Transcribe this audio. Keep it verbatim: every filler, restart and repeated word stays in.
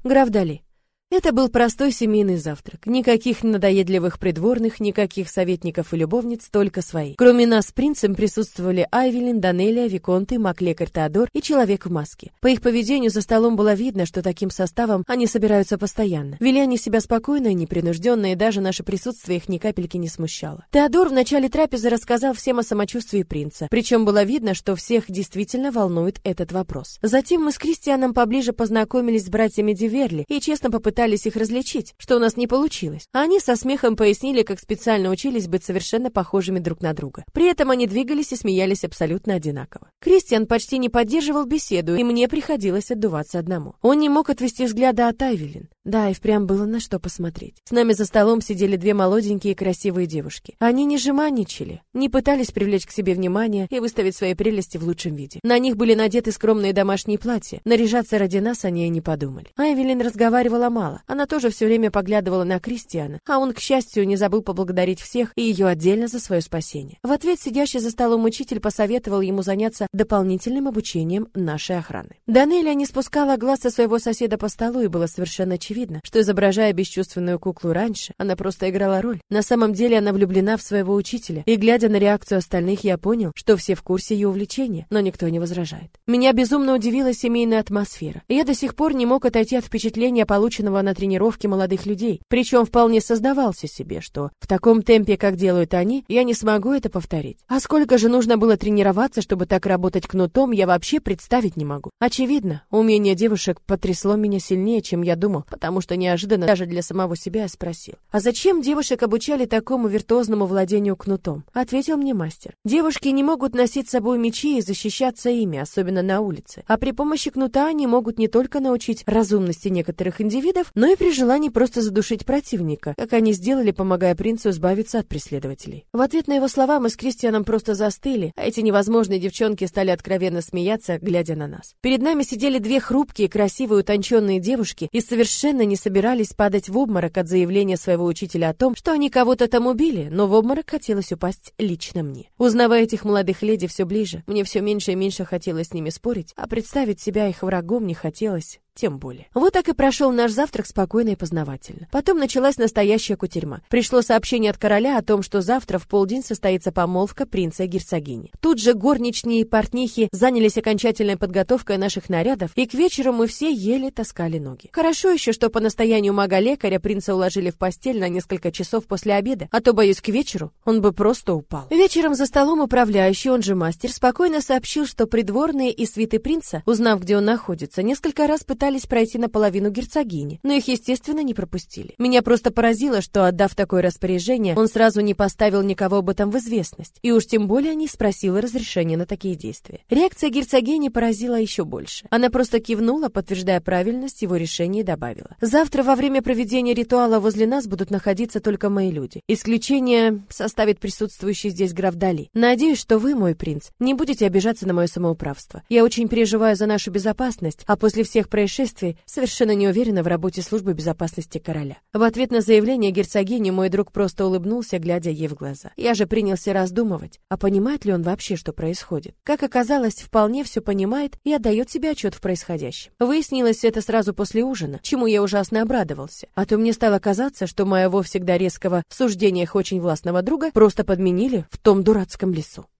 Граф Дали. Это был простой семейный завтрак. Никаких надоедливых придворных, никаких советников и любовниц, только свои. Кроме нас с принцем присутствовали Айвелин, Данелия, Виконты, маг-лекарь Теодор и человек в маске. По их поведению за столом было видно, что таким составом они собираются постоянно. Вели они себя спокойно и непринужденно, и даже наше присутствие их ни капельки не смущало. Теодор в начале трапезы рассказал всем о самочувствии принца, причем было видно, что всех действительно волнует этот вопрос. Затем мы с Кристианом поближе познакомились с братьями Диверли и честно попытались Пытались их различить, что у нас не получилось. А они со смехом пояснили, как специально учились быть совершенно похожими друг на друга. При этом они двигались и смеялись абсолютно одинаково. Кристиан почти не поддерживал беседу, и мне приходилось отдуваться одному. Он не мог отвести взгляда от Айвелин. Да, и впрямь было на что посмотреть. С нами за столом сидели две молоденькие красивые девушки. Они не жеманничали, не пытались привлечь к себе внимание и выставить свои прелести в лучшем виде. На них были надеты скромные домашние платья. Наряжаться ради нас они и не подумали. Айвелин разговаривала мало. Она тоже все время поглядывала на Кристиана, а он, к счастью, не забыл поблагодарить всех и ее отдельно за свое спасение. В ответ сидящий за столом учитель посоветовал ему заняться дополнительным обучением нашей охраны. Данелия не спускала глаз со своего соседа по столу, и было совершенно очевидно, что, изображая бесчувственную куклу раньше, она просто играла роль. На самом деле она влюблена в своего учителя, и, глядя на реакцию остальных, я понял, что все в курсе ее увлечения, но никто не возражает. Меня безумно удивила семейная атмосфера, и я до сих пор не мог отойти от впечатления, полученного на тренировке молодых людей, причем вполне сознавался себе, что в таком темпе, как делают они, я не смогу это повторить. А сколько же нужно было тренироваться, чтобы так работать кнутом, я вообще представить не могу. Очевидно, умение девушек потрясло меня сильнее, чем я думал, потому что неожиданно даже для самого себя я спросил: а зачем девушек обучали такому виртуозному владению кнутом? Ответил мне мастер: девушки не могут носить с собой мечи и защищаться ими, особенно на улице, а при помощи кнута они могут не только научить разумности некоторых индивидов, но и при желании просто задушить противника, как они сделали, помогая принцу избавиться от преследователей. В ответ на его слова мы с Кристианом просто застыли, а эти невозможные девчонки стали откровенно смеяться, глядя на нас. Перед нами сидели две хрупкие, красивые, утонченные девушки и совершенно не собирались падать в обморок от заявления своего учителя о том, что они кого-то там убили, но в обморок хотелось упасть лично мне. Узнавая этих молодых леди все ближе, мне все меньше и меньше хотелось с ними спорить, а представить себя их врагом не хотелось. Тем более. Вот так и прошел наш завтрак спокойно и познавательно. Потом началась настоящая кутерьма. Пришло сообщение от короля о том, что завтра в полдень состоится помолвка принца и герцогини. Тут же горничные и портнихи занялись окончательной подготовкой наших нарядов, и к вечеру мы все еле таскали ноги. Хорошо еще, что по настоянию мага-лекаря принца уложили в постель на несколько часов после обеда, а то, боюсь, к вечеру он бы просто упал. Вечером за столом управляющий, он же мастер, спокойно сообщил, что придворные и свиты принца, узнав, где он находится, несколько раз пытались пройти наполовину герцогини, но их, естественно, не пропустили. Меня просто поразило, что, отдав такое распоряжение, он сразу не поставил никого об этом в известность, и уж тем более не спросил разрешения на такие действия. Реакция герцогини поразила еще больше. Она просто кивнула, подтверждая правильность его решения, и добавила: завтра во время проведения ритуала возле нас будут находиться только мои люди. Исключение составит присутствующий здесь граф Дали. Надеюсь, что вы, мой принц, не будете обижаться на мое самоуправство. Я очень переживаю за нашу безопасность, а после всех происшествий совершенно не уверена в работе службы безопасности короля. В ответ на заявление герцогини мой друг просто улыбнулся, глядя ей в глаза. Я же принялся раздумывать, а понимает ли он вообще, что происходит. Как оказалось, вполне все понимает и отдает себе отчет в происходящем. Выяснилось это сразу после ужина, чему я ужасно обрадовался. А то мне стало казаться, что моего всегда резкого в суждениях очень властного друга просто подменили в том дурацком лесу.